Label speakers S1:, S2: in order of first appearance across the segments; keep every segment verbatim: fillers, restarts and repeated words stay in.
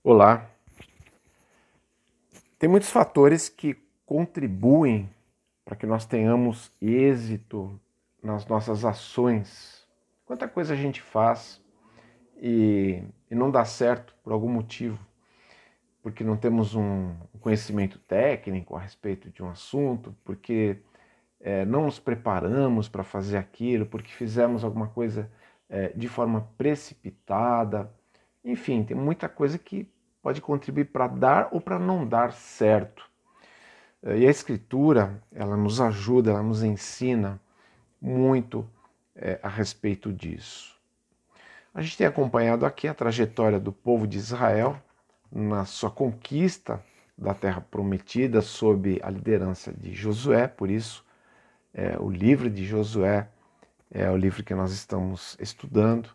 S1: Olá. Tem muitos fatores que contribuem para que nós tenhamos êxito nas nossas ações. Quanta coisa a gente faz e, e não dá certo por algum motivo, porque não temos um conhecimento técnico a respeito de um assunto, porque é, não nos preparamos para fazer aquilo, porque fizemos alguma coisa é, de forma precipitada. Enfim, tem muita coisa que pode contribuir para dar ou para não dar certo. E a Escritura, ela nos ajuda, ela nos ensina muito é, a respeito disso. A gente tem acompanhado aqui a trajetória do povo de Israel na sua conquista da Terra Prometida sob a liderança de Josué, por isso é, o livro de Josué é o livro que nós estamos estudando,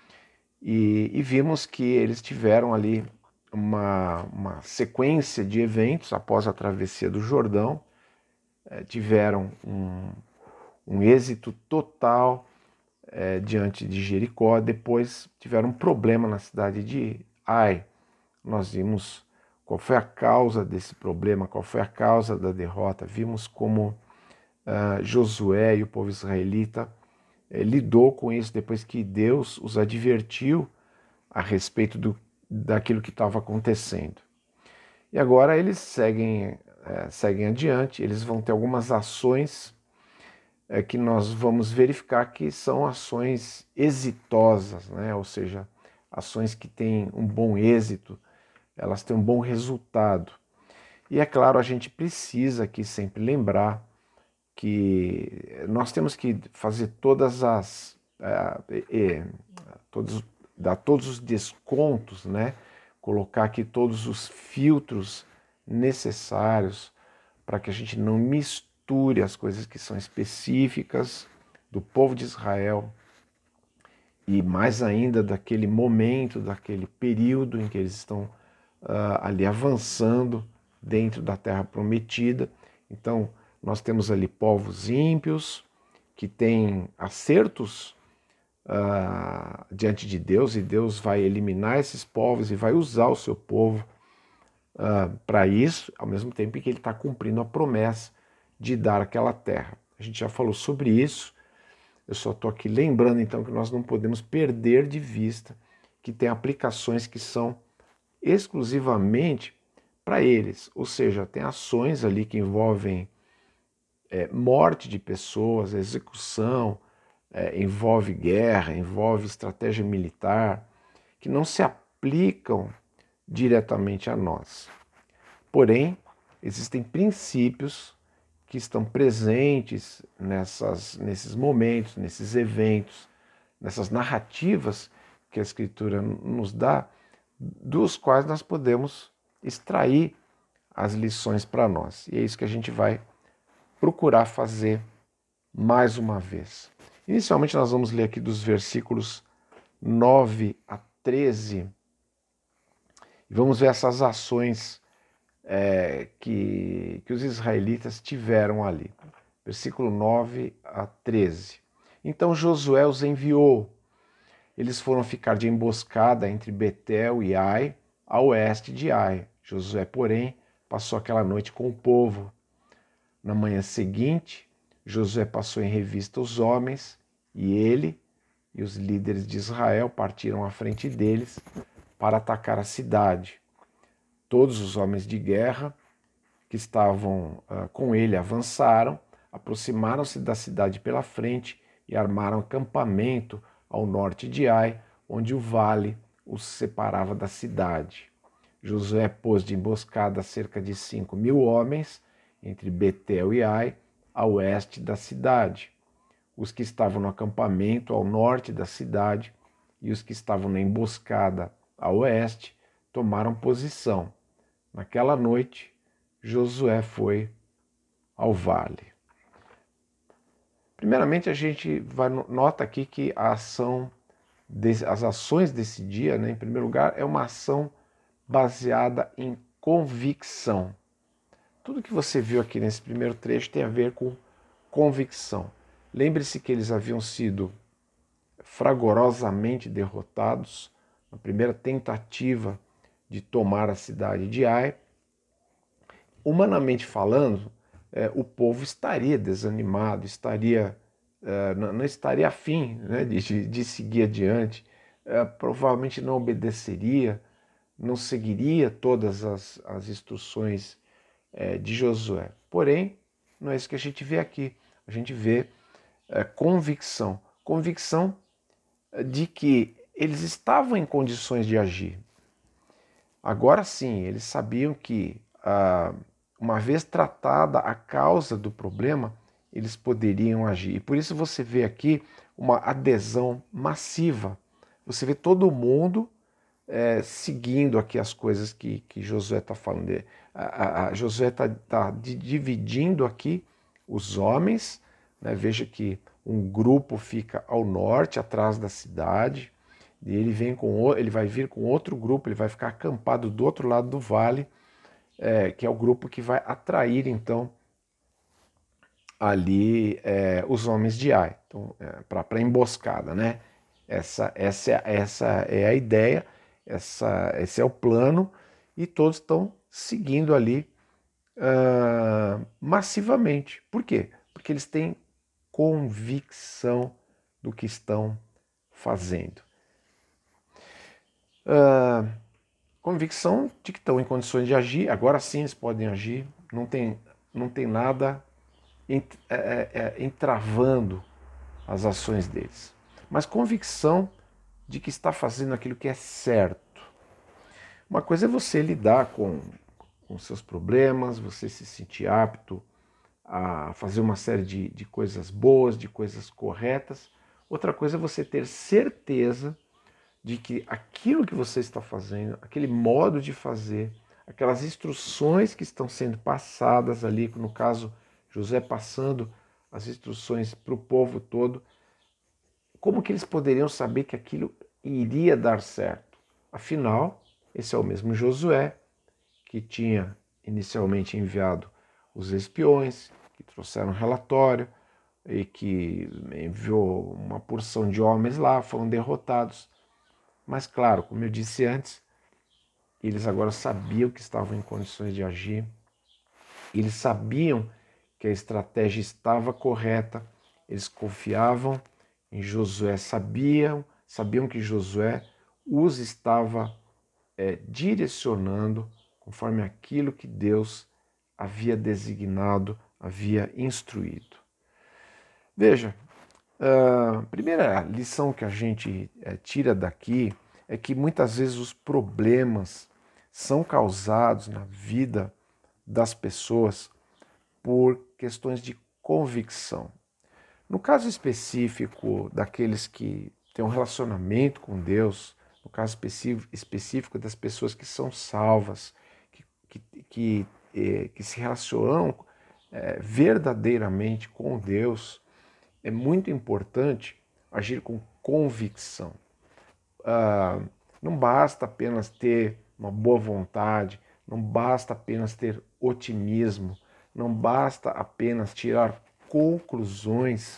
S1: e, e vimos que eles tiveram ali uma, uma sequência de eventos após a travessia do Jordão, é, tiveram um, um êxito total é, diante de Jericó, depois tiveram um problema na cidade de Ai. Nós vimos qual foi a causa desse problema, qual foi a causa da derrota, vimos como uh, Josué e o povo israelita eh, lidou com isso depois que Deus os advertiu a respeito do, daquilo que estava acontecendo. E agora eles seguem, eh, seguem adiante, eles vão ter algumas ações é que nós vamos verificar que são ações exitosas, né? Ou seja, ações que têm um bom êxito, elas têm um bom resultado. E é claro, a gente precisa aqui sempre lembrar que nós temos que fazer todas as é, é, todos, dar todos os descontos, né? Colocar aqui todos os filtros necessários para que a gente não misture as coisas que são específicas do povo de Israel e mais ainda daquele momento, daquele período em que eles estão uh, ali avançando dentro da terra prometida. Então, nós temos ali povos ímpios que têm acertos uh, diante de Deus, e Deus vai eliminar esses povos e vai usar o seu povo uh, para isso, ao mesmo tempo que ele está cumprindo a promessa de dar aquela terra. A gente já falou sobre isso, eu só estou aqui lembrando então que nós não podemos perder de vista que tem aplicações que são exclusivamente para eles, ou seja, tem ações ali que envolvem é, morte de pessoas, execução, é, envolve guerra, envolve estratégia militar, que não se aplicam diretamente a nós. Porém, existem princípios que estão presentes nessas, nesses momentos, nesses eventos, nessas narrativas que a Escritura nos dá, dos quais nós podemos extrair as lições para nós. E é isso que a gente vai procurar fazer mais uma vez. Inicialmente nós vamos ler aqui dos versículos nove a treze, e vamos ver essas ações é, que, que os israelitas tiveram ali. Versículo nove a treze. Então Josué os enviou. Eles foram ficar de emboscada entre Betel e Ai, a oeste de Ai. Josué, porém, passou aquela noite com o povo. Na manhã seguinte, Josué passou em revista os homens, e ele e os líderes de Israel partiram à frente deles para atacar a cidade. Todos os homens de guerra que estavam uh, com ele avançaram, aproximaram-se da cidade pela frente e armaram acampamento ao norte de Ai, onde o vale os separava da cidade. Josué pôs de emboscada cerca de cinco mil homens entre Betel e Ai, a oeste da cidade. Os que estavam no acampamento ao norte da cidade e os que estavam na emboscada a oeste tomaram posição. Naquela noite, Josué foi ao vale. Primeiramente, a gente vai, nota aqui que a ação, as ações desse dia, né, em primeiro lugar, é uma ação baseada em convicção. Tudo que você viu aqui nesse primeiro trecho tem a ver com convicção. Lembre-se que eles haviam sido fragorosamente derrotados na primeira tentativa de tomar a cidade de Ai, humanamente falando, é, o povo estaria desanimado, estaria, é, não, não estaria afim, né, de, de seguir adiante, é, provavelmente não obedeceria, não seguiria todas as, as instruções é, de Josué. Porém, não é isso que a gente vê aqui. A gente vê é, convicção. Convicção de que eles estavam em condições de agir. Agora sim, eles sabiam que, ah, uma vez tratada a causa do problema, eles poderiam agir. E por isso você vê aqui uma adesão massiva. Você vê todo mundo é, seguindo aqui as coisas que, que Josué está falando. A, a, a Josué está tá dividindo aqui os homens, né? Veja que um grupo fica ao norte, atrás da cidade, e ele, vem com, ele vai vir com outro grupo, ele vai ficar acampado do outro lado do vale, é, que é o grupo que vai atrair, então, ali é, os homens de Ai, então, é, para a emboscada, né? Essa, essa, é, essa é a ideia, essa, esse é o plano, e todos estão seguindo ali uh, massivamente. Por quê? Porque eles têm convicção do que estão fazendo. Uh, convicção de que estão em condições de agir, agora sim eles podem agir, não tem, não tem nada ent, é, é, entravando as ações deles. Mas convicção de que está fazendo aquilo que é certo. Uma coisa é você lidar com, com seus problemas, você se sentir apto a fazer uma série de, de coisas boas, de coisas corretas. Outra coisa é você ter certeza de que aquilo que você está fazendo, aquele modo de fazer, aquelas instruções que estão sendo passadas ali, no caso José passando as instruções para o povo todo, como que eles poderiam saber que aquilo iria dar certo? Afinal, esse é o mesmo Josué que tinha inicialmente enviado os espiões, que trouxeram relatório e que enviou uma porção de homens lá, foram derrotados. Mas claro, como eu disse antes, eles agora sabiam que estavam em condições de agir, eles sabiam que a estratégia estava correta, eles confiavam em Josué, sabiam, sabiam que Josué os estava é, direcionando conforme aquilo que Deus havia designado, havia instruído. Veja, a primeira lição que a gente é, tira daqui é que muitas vezes os problemas são causados na vida das pessoas por questões de convicção. No caso específico daqueles que têm um relacionamento com Deus, no caso específico das pessoas que são salvas, que, que, que, eh, que se relacionam eh, verdadeiramente com Deus, é muito importante agir com convicção. Ah, não basta apenas ter uma boa vontade, não basta apenas ter otimismo, não basta apenas tirar conclusões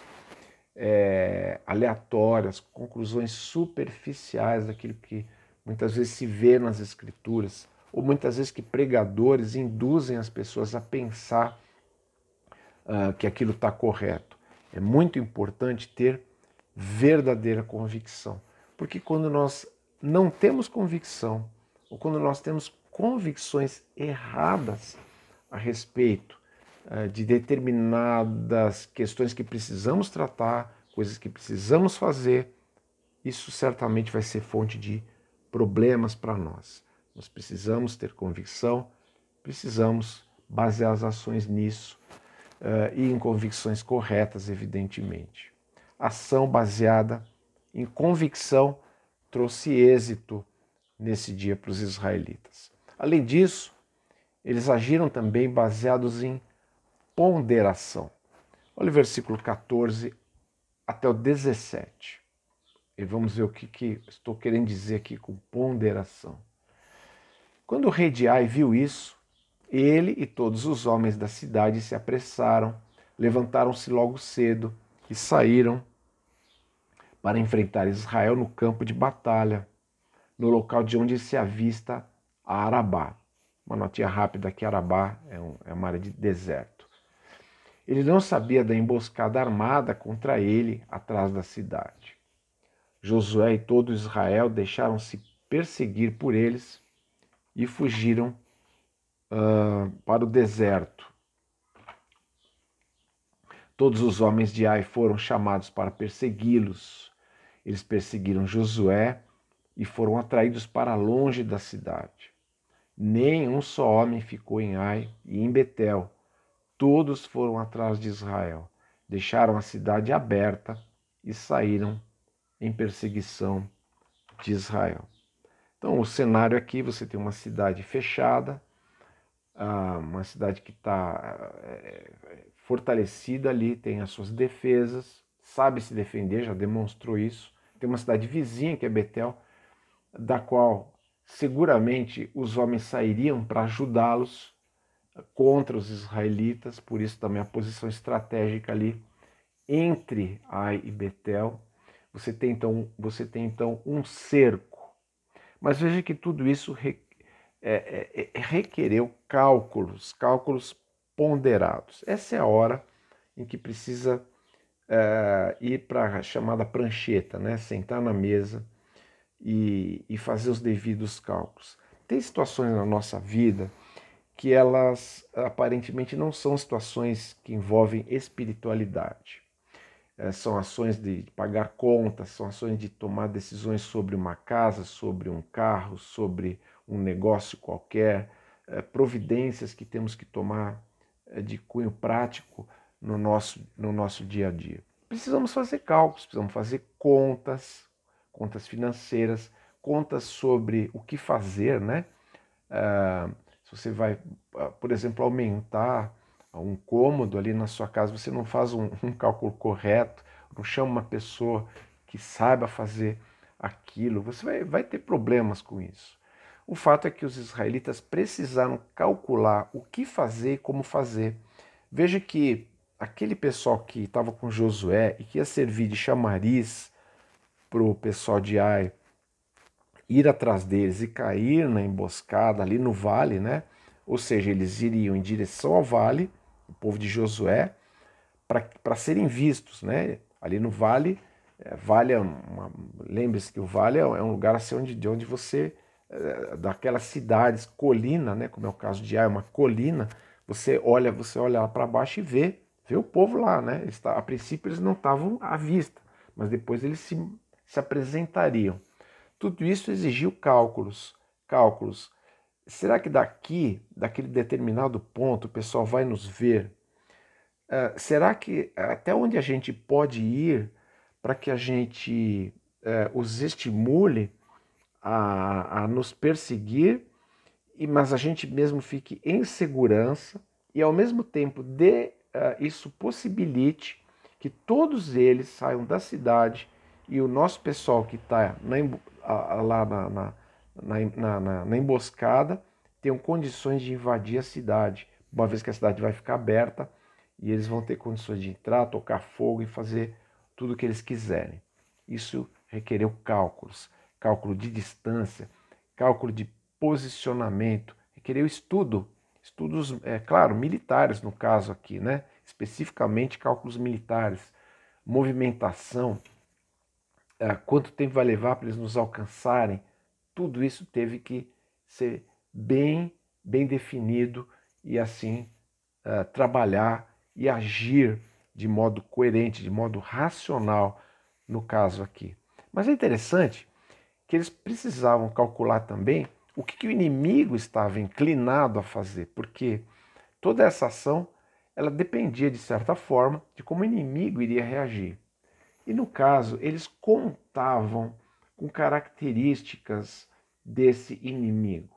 S1: é, aleatórias, conclusões superficiais daquilo que muitas vezes se vê nas escrituras, ou muitas vezes que pregadores induzem as pessoas a pensar uh, que aquilo está correto. É muito importante ter verdadeira convicção, porque quando nós não temos convicção, ou quando nós temos convicções erradas a respeito de determinadas questões que precisamos tratar, coisas que precisamos fazer, isso certamente vai ser fonte de problemas para nós. Nós precisamos ter convicção, precisamos basear as ações nisso uh, e em convicções corretas, evidentemente. Ação baseada em convicção trouxe êxito nesse dia para os israelitas. Além disso, eles agiram também baseados em ponderação. Olha o versículo quatorze até o dezessete. E vamos ver o que, que estou querendo dizer aqui com ponderação. Quando o rei de Ai viu isso, ele e todos os homens da cidade se apressaram, levantaram-se logo cedo e saíram para enfrentar Israel no campo de batalha, no local de onde se avista a Arabá. Uma notinha rápida que Arabá é, um, é uma área de deserto. Ele não sabia da emboscada armada contra ele atrás da cidade. Josué e todo Israel deixaram-se perseguir por eles e fugiram uh, para o deserto. Todos os homens de Ai foram chamados para persegui-los. Eles perseguiram Josué e foram atraídos para longe da cidade. Nem um só homem ficou em Ai e em Betel. Todos foram atrás de Israel. Deixaram a cidade aberta e saíram em perseguição de Israel. Então, o cenário aqui, você tem uma cidade fechada, uma cidade que está fortalecida ali, tem as suas defesas, sabe se defender, já demonstrou isso. Tem uma cidade vizinha, que é Betel, da qual seguramente os homens sairiam para ajudá-los contra os israelitas, por isso também a posição estratégica ali entre Ai e Betel. Você tem então, você tem, então um cerco. Mas veja que tudo isso re, é, é, requereu cálculos, cálculos ponderados. Essa é a hora em que precisa é, ir para a chamada prancheta, né? Sentar na mesa e, e fazer os devidos cálculos. Tem situações na nossa vida que elas aparentemente não são situações que envolvem espiritualidade. É, são ações de pagar contas, são ações de tomar decisões sobre uma casa, sobre um carro, sobre um negócio qualquer, é, providências que temos que tomar é, de cunho prático no nosso, no nosso dia a dia. Precisamos fazer cálculos, precisamos fazer contas, contas financeiras, contas sobre o que fazer, né? Uh, se você vai, uh, por exemplo, aumentar um cômodo ali na sua casa, você não faz um, um cálculo correto, não chama uma pessoa que saiba fazer aquilo, você vai, vai ter problemas com isso. O fato é que os israelitas precisaram calcular o que fazer e como fazer. Veja que aquele pessoal que estava com Josué e que ia servir de chamariz para o pessoal de Ai ir atrás deles e cair na emboscada ali no vale, né? Ou seja, eles iriam em direção ao vale, o povo de Josué, para serem vistos, né? Ali no vale, é, vale é uma, lembre-se que o vale é um lugar assim onde, de onde você, é, daquelas cidades, colina, né? Como é o caso de Ai, uma colina, você olha, você olha lá para baixo e vê, vê o povo lá, né? Eles, a princípio eles não estavam à vista, mas depois eles se, se apresentariam. Tudo isso exigiu cálculos. Cálculos. Será que daqui, daquele determinado ponto, o pessoal vai nos ver? Uh, será que até onde a gente pode ir para que a gente uh, os estimule a, a nos perseguir, e, mas a gente mesmo fique em segurança e ao mesmo tempo dê, uh, isso possibilite que todos eles saiam da cidade e o nosso pessoal que está lá na, na, na, na, na emboscada tenham condições de invadir a cidade, uma vez que a cidade vai ficar aberta e eles vão ter condições de entrar, tocar fogo e fazer tudo o que eles quiserem. Isso requereu cálculos, cálculo de distância, cálculo de posicionamento, requereu estudo, estudos, é claro, militares no caso aqui, né? Especificamente cálculos militares, movimentação, é, quanto tempo vai levar para eles nos alcançarem, tudo isso teve que ser bem, bem definido e assim uh, trabalhar e agir de modo coerente, de modo racional no caso aqui. Mas é interessante que eles precisavam calcular também o que, que o inimigo estava inclinado a fazer, porque toda essa ação ela dependia, de certa forma, de como o inimigo iria reagir. E no caso, eles contavam com características desse inimigo.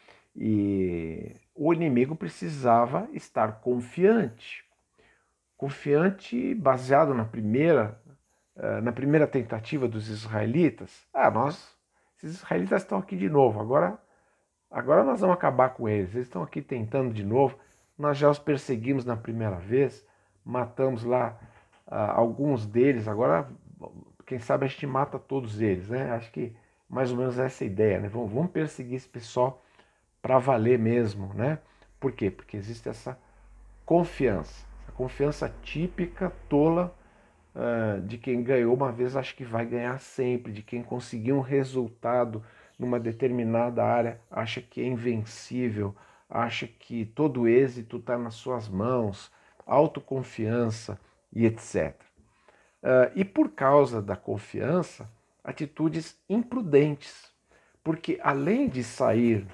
S1: E o inimigo precisava estar confiante. Confiante baseado na primeira, na primeira tentativa dos israelitas. Ah, nós, esses israelitas estão aqui de novo, agora, agora nós vamos acabar com eles. Eles estão aqui tentando de novo. Nós já os perseguimos na primeira vez, matamos lá uh, alguns deles, agora quem sabe a gente mata todos eles, né? Acho que mais ou menos essa é a ideia, né? Vamos, vamos perseguir esse pessoal para valer mesmo, né? Por quê? Porque existe essa confiança, a confiança típica, tola, uh, de quem ganhou uma vez acha que vai ganhar sempre, de quem conseguiu um resultado numa determinada área acha que é invencível, acha que todo êxito está nas suas mãos, autoconfiança e etcétera. Uh, e por causa da confiança, atitudes imprudentes, porque além de sair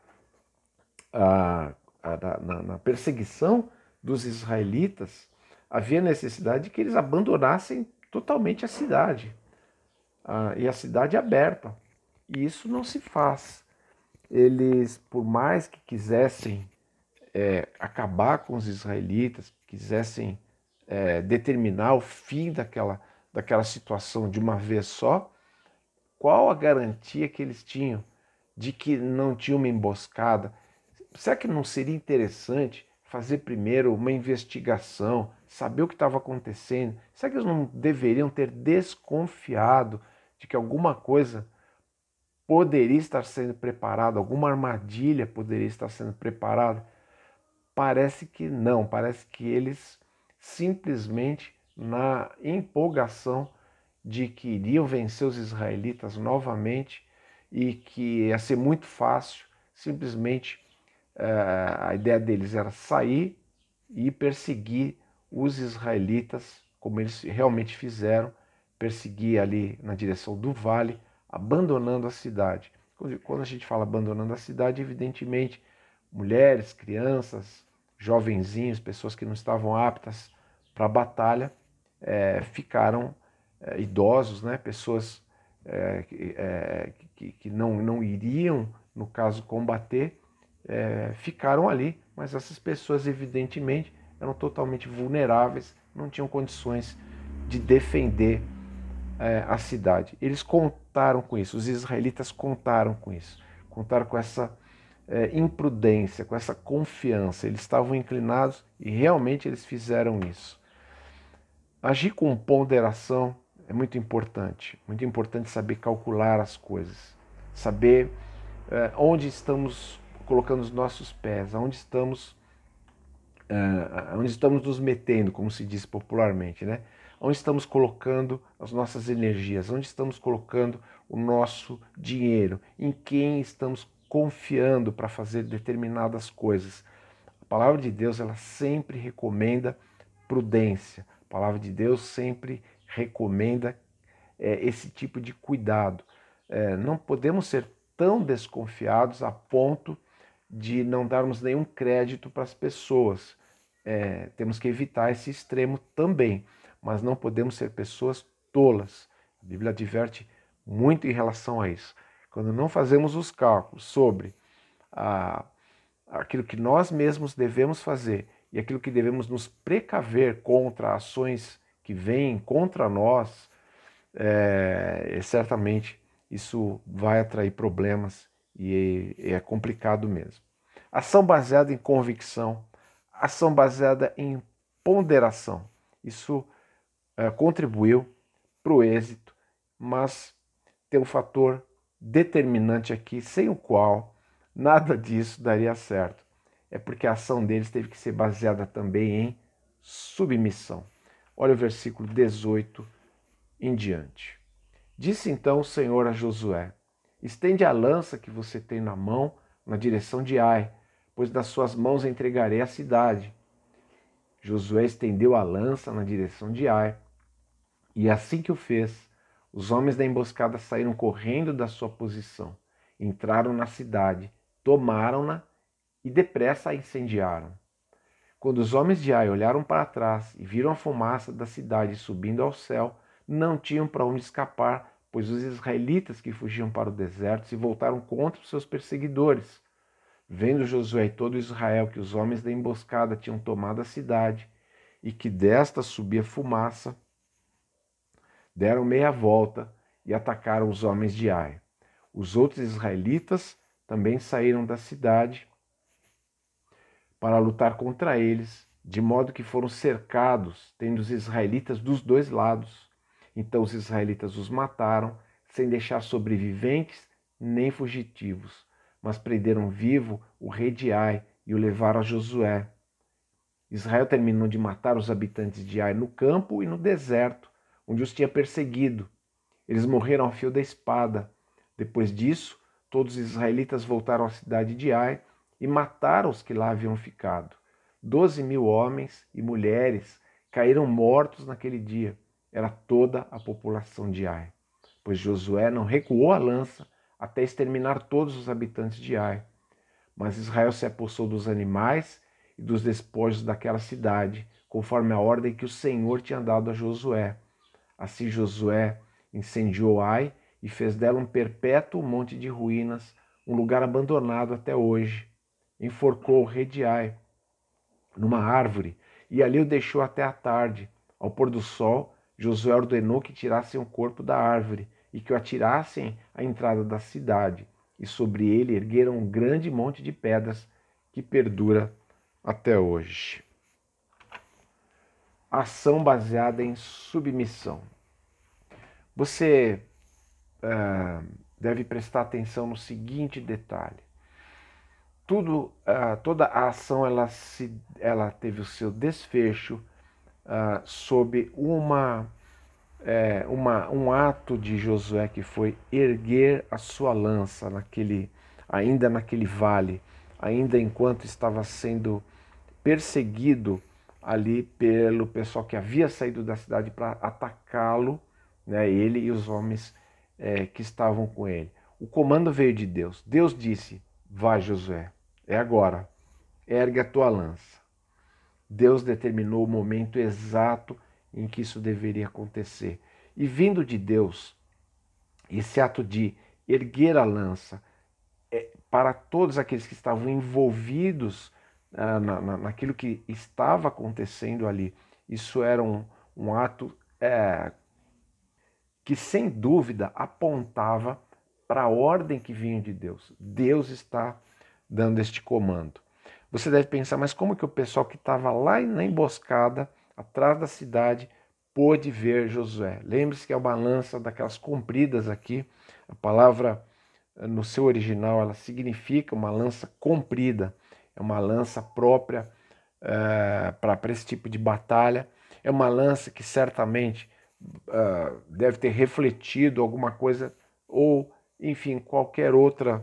S1: uh, uh, na, na perseguição dos israelitas, havia necessidade de que eles abandonassem totalmente a cidade, uh, e a cidade aberta. E isso não se faz. Eles, por mais que quisessem é, acabar com os israelitas, quisessem é, determinar o fim daquela, daquela situação de uma vez só, qual a garantia que eles tinham de que não tinha uma emboscada? Será que não seria interessante fazer primeiro uma investigação, saber o que estava acontecendo? Será que eles não deveriam ter desconfiado de que alguma coisa poderia estar sendo preparada, alguma armadilha poderia estar sendo preparada? Parece que não, parece que eles simplesmente, na empolgação de que iriam vencer os israelitas novamente e que ia ser muito fácil, simplesmente uh, a ideia deles era sair e perseguir os israelitas, como eles realmente fizeram, perseguir ali na direção do vale, abandonando a cidade. Quando a gente fala abandonando a cidade, evidentemente, mulheres, crianças, jovenzinhos, pessoas que não estavam aptas para a batalha, é, ficaram é, idosos, né, pessoas é, é, que, que não, não iriam, no caso, combater, é, ficaram ali, mas essas pessoas, evidentemente, eram totalmente vulneráveis, não tinham condições de defender é, a cidade. Eles contaram com isso, os israelitas contaram com isso, contaram com essa é, imprudência, com essa confiança. Eles estavam inclinados e realmente eles fizeram isso. Agir com ponderação é muito importante, muito importante saber calcular as coisas, saber é, onde estamos colocando os nossos pés, onde estamos, uh, onde estamos nos metendo, como se diz popularmente, né? Onde estamos colocando as nossas energias, onde estamos colocando o nosso dinheiro, em quem estamos confiando para fazer determinadas coisas. A palavra de Deus, ela sempre recomenda prudência. A palavra de Deus sempre recomenda é, esse tipo de cuidado. É, não podemos ser tão desconfiados a ponto de não darmos nenhum crédito para as pessoas. É, temos que evitar esse extremo também, mas não podemos ser pessoas tolas. A Bíblia adverte muito em relação a isso. Quando não fazemos os cálculos sobre a, aquilo que nós mesmos devemos fazer e aquilo que devemos nos precaver contra ações que vêm contra nós, é, certamente isso vai atrair problemas e é complicado mesmo. Ação baseada em convicção, ação baseada em ponderação. Isso é, contribuiu para o êxito, mas tem um fator determinante aqui, sem o qual nada disso daria certo. É porque a ação deles teve que ser baseada também em submissão. Olha o versículo dezoito em diante. Disse então o Senhor a Josué: estende a lança que você tem na mão na direção de Ai, pois nas suas mãos entregarei a cidade. Josué estendeu a lança na direção de Ai, e assim que o fez, os homens da emboscada saíram correndo da sua posição, entraram na cidade, tomaram-na e depressa a incendiaram. Quando os homens de Ai olharam para trás e viram a fumaça da cidade subindo ao céu, não tinham para onde escapar, pois os israelitas que fugiam para o deserto se voltaram contra os seus perseguidores. Vendo Josué e todo Israel que os homens da emboscada tinham tomado a cidade e que desta subia fumaça, deram meia volta e atacaram os homens de Ai. Os outros israelitas também saíram da cidade para lutar contra eles, de modo que foram cercados, tendo os israelitas dos dois lados. Então os israelitas os mataram, sem deixar sobreviventes nem fugitivos. mas prenderam vivo o rei de Ai e o levaram a Josué. Israel terminou de matar os habitantes de Ai no campo e no deserto, onde os tinha perseguido. Eles morreram ao fio da espada. Depois disso, todos os israelitas voltaram à cidade de Ai e mataram os que lá haviam ficado. Doze mil homens e mulheres caíram mortos naquele dia. Era toda a população de Ai, pois Josué não recuou a lança até exterminar todos os habitantes de Ai. Mas Israel se apossou dos animais e dos despojos daquela cidade, conforme a ordem que o Senhor tinha dado a Josué. Assim Josué incendiou Ai e fez dela um perpétuo monte de ruínas, um lugar abandonado até hoje. Enforcou o rei de Ai numa árvore e ali o deixou até a tarde. Ao pôr do sol, Josué ordenou que tirassem o corpo da árvore e que o atirassem à entrada da cidade, e sobre ele ergueram um grande monte de pedras que perdura até hoje. Ação baseada em submissão. Você uh, deve prestar atenção no seguinte detalhe. Tudo, uh, toda a ação ela, se, ela teve o seu desfecho uh, sob uma, é, uma, um ato de Josué, que foi erguer a sua lança naquele, ainda naquele vale, ainda enquanto estava sendo perseguido ali pelo pessoal que havia saído da cidade para atacá-lo, né, ele e os homens é, que estavam com ele. O comando veio de Deus. Deus disse: vai, Josué, é agora, ergue a tua lança. Deus determinou o momento exato em que isso deveria acontecer. E vindo de Deus, esse ato de erguer a lança, é, para todos aqueles que estavam envolvidos ah, na, na, naquilo que estava acontecendo ali, isso era um, um ato é, que sem dúvida apontava para a ordem que vinha de Deus. Deus está dando este comando. Você deve pensar, mas como que o pessoal que estava lá na emboscada, atrás da cidade, pôde ver Josué? Lembre-se que é uma lança daquelas compridas aqui. A palavra, no seu original, ela significa uma lança comprida. É uma lança própria é, para esse tipo de batalha. É uma lança que certamente uh, deve ter refletido alguma coisa, ou, enfim, qualquer outra,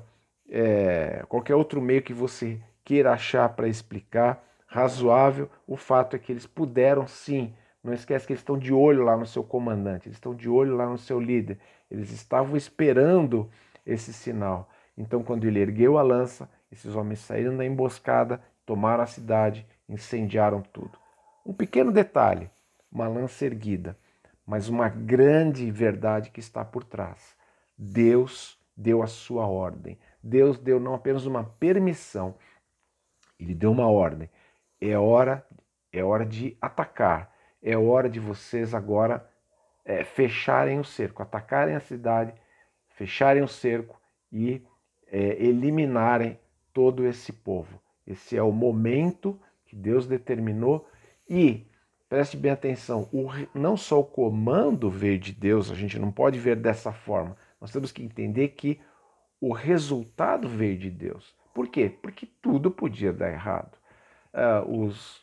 S1: é, qualquer outro meio que você queira achar para explicar, razoável. O fato é que eles puderam sim, não esquece que eles estão de olho lá no seu comandante, eles estão de olho lá no seu líder, eles estavam esperando esse sinal. Então, quando ele ergueu a lança, esses homens saíram da emboscada, tomaram a cidade, incendiaram tudo. Um pequeno detalhe, uma lança erguida, mas uma grande verdade que está por trás. Deus deu a sua ordem. Deus deu não apenas uma permissão, ele deu uma ordem. É hora, é hora de atacar. É hora de vocês agora é, fecharem o cerco, atacarem a cidade, fecharem o cerco e é, eliminarem todo esse povo. Esse é o momento que Deus determinou. E preste bem atenção, o, não só o comando veio de Deus, a gente não pode ver dessa forma. Nós temos que entender que o resultado veio de Deus. Por quê? Porque tudo podia dar errado. Uh, os,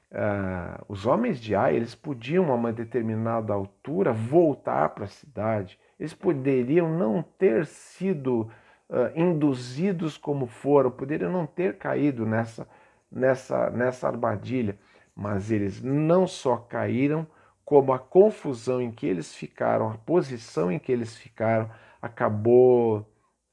S1: uh, os homens de Ai, eles podiam a uma determinada altura voltar para a cidade. Eles poderiam não ter sido uh, induzidos como foram, poderiam não ter caído nessa, nessa, nessa armadilha. Mas eles não só caíram, como a confusão em que eles ficaram, a posição em que eles ficaram, acabou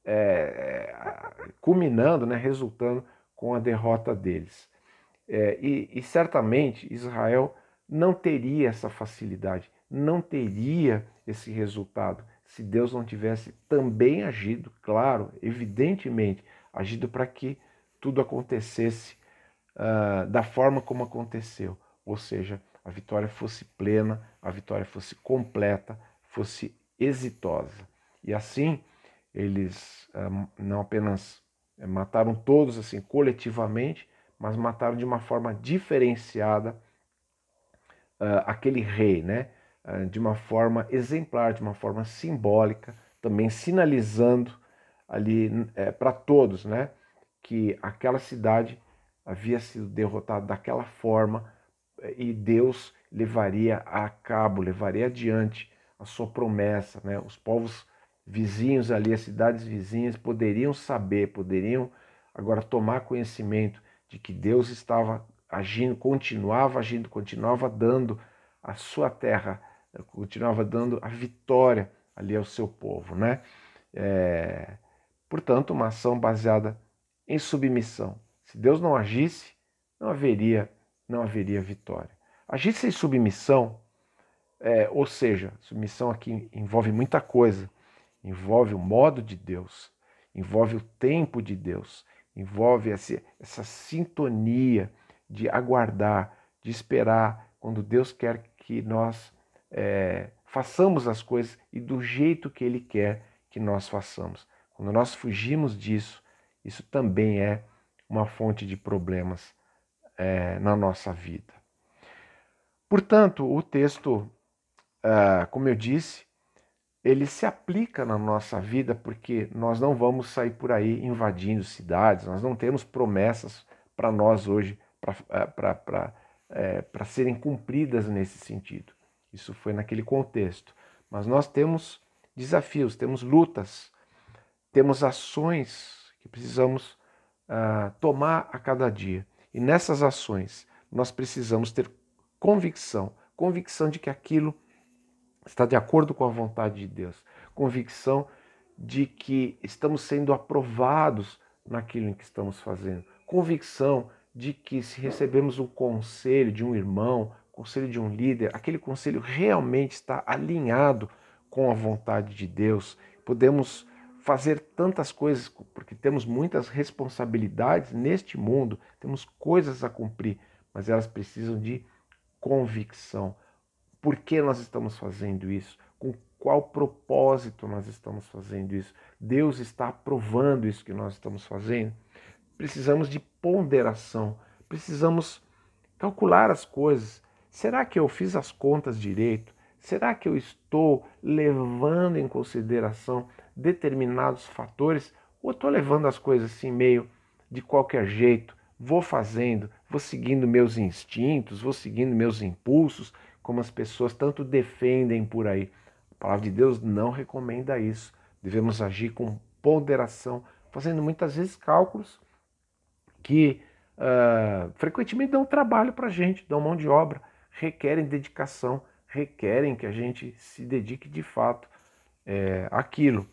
S1: é, culminando, né, resultando com a derrota deles. É, e, e certamente Israel não teria essa facilidade, não teria esse resultado se Deus não tivesse também agido, claro, evidentemente, agido para que tudo acontecesse uh, da forma como aconteceu, ou seja, a vitória fosse plena, a vitória fosse completa, fosse exitosa. E assim, eles uh, não apenas mataram todos assim coletivamente, mas mataram de uma forma diferenciada uh, aquele rei, né? Uh, de uma forma exemplar, de uma forma simbólica, também sinalizando ali é, para todos, né? Que aquela cidade havia sido derrotada daquela forma e Deus levaria a cabo, levaria adiante a sua promessa, né? Os povos vizinhos ali, as cidades vizinhas poderiam saber, poderiam agora tomar conhecimento de que Deus estava agindo, continuava agindo, continuava dando a sua terra, continuava dando a vitória ali ao seu povo, né? É, portanto, uma ação baseada em submissão. Se Deus não agisse, não haveria, não haveria vitória. Agir sem submissão, é, ou seja, submissão aqui envolve muita coisa. Envolve o modo de Deus, envolve o tempo de Deus, envolve essa, essa sintonia de aguardar, de esperar, quando Deus quer que nós é, façamos as coisas e do jeito que Ele quer que nós façamos. Quando nós fugimos disso, isso também é uma fonte de problemas é, na nossa vida. Portanto, o texto, ah, como eu disse, ele se aplica na nossa vida porque nós não vamos sair por aí invadindo cidades, nós não temos promessas para nós hoje para é, serem cumpridas nesse sentido. Isso foi naquele contexto. Mas nós temos desafios, temos lutas, temos ações que precisamos uh, tomar a cada dia. E nessas ações nós precisamos ter convicção, convicção de que aquilo está de acordo com a vontade de Deus, convicção de que estamos sendo aprovados naquilo em que estamos fazendo, convicção de que se recebemos um conselho de um irmão, conselho de um líder, aquele conselho realmente está alinhado com a vontade de Deus. Podemos fazer tantas coisas, porque temos muitas responsabilidades neste mundo, temos coisas a cumprir, mas elas precisam de convicção. Por que nós estamos fazendo isso? Com qual propósito nós estamos fazendo isso? Deus está aprovando isso que nós estamos fazendo? Precisamos de ponderação, precisamos calcular as coisas. Será que eu fiz as contas direito? Será que eu estou levando em consideração determinados fatores? Ou estou levando as coisas assim meio de qualquer jeito? Vou fazendo, vou seguindo meus instintos, vou seguindo meus impulsos, como as pessoas tanto defendem por aí. A palavra de Deus não recomenda isso. Devemos agir com ponderação, fazendo muitas vezes cálculos que uh, frequentemente dão trabalho para a gente, dão mão de obra, requerem dedicação, requerem que a gente se dedique de fato é, àquilo.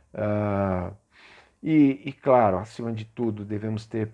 S1: Uh, e, e, claro, acima de tudo, devemos ter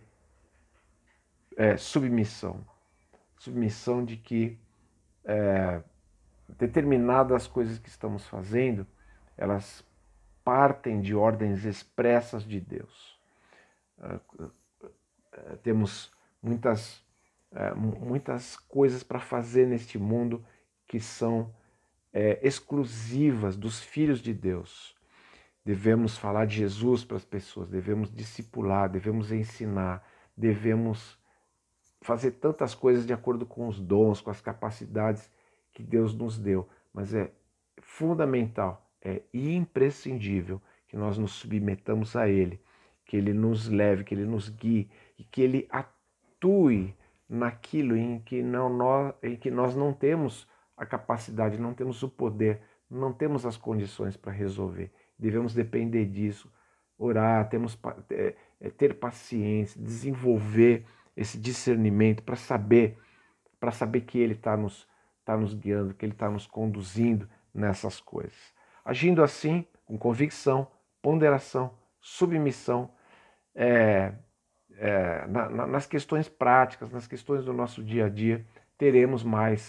S1: é, submissão. Submissão de que é, determinadas coisas que estamos fazendo, elas partem de ordens expressas de Deus. Uh, uh, temos muitas, uh, muitas coisas para fazer neste mundo que são é, exclusivas dos filhos de Deus. Devemos falar de Jesus para as pessoas, devemos discipular, devemos ensinar, devemos fazer tantas coisas de acordo com os dons, com as capacidades que Deus nos deu. Mas é fundamental, é imprescindível que nós nos submetamos a Ele, que Ele nos leve, que Ele nos guie e que Ele atue naquilo em que, não nós, em que nós não temos a capacidade, não temos o poder, não temos as condições para resolver. Devemos depender disso, orar, temos, é, é, ter paciência, desenvolver esse discernimento para saber, para saber que Ele está nos, tá nos guiando, que Ele está nos conduzindo nessas coisas. Agindo assim, com convicção, ponderação, submissão, é, é, na, na, nas questões práticas, nas questões do nosso dia a dia, teremos mais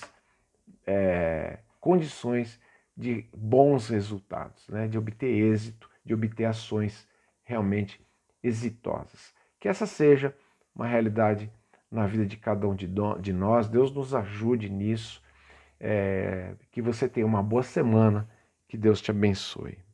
S1: é, condições de bons resultados, né? De obter êxito, de obter ações realmente exitosas. Que essa seja uma realidade na vida de cada um de, de nós. Deus nos ajude nisso. É, que você tenha uma boa semana. Que Deus te abençoe.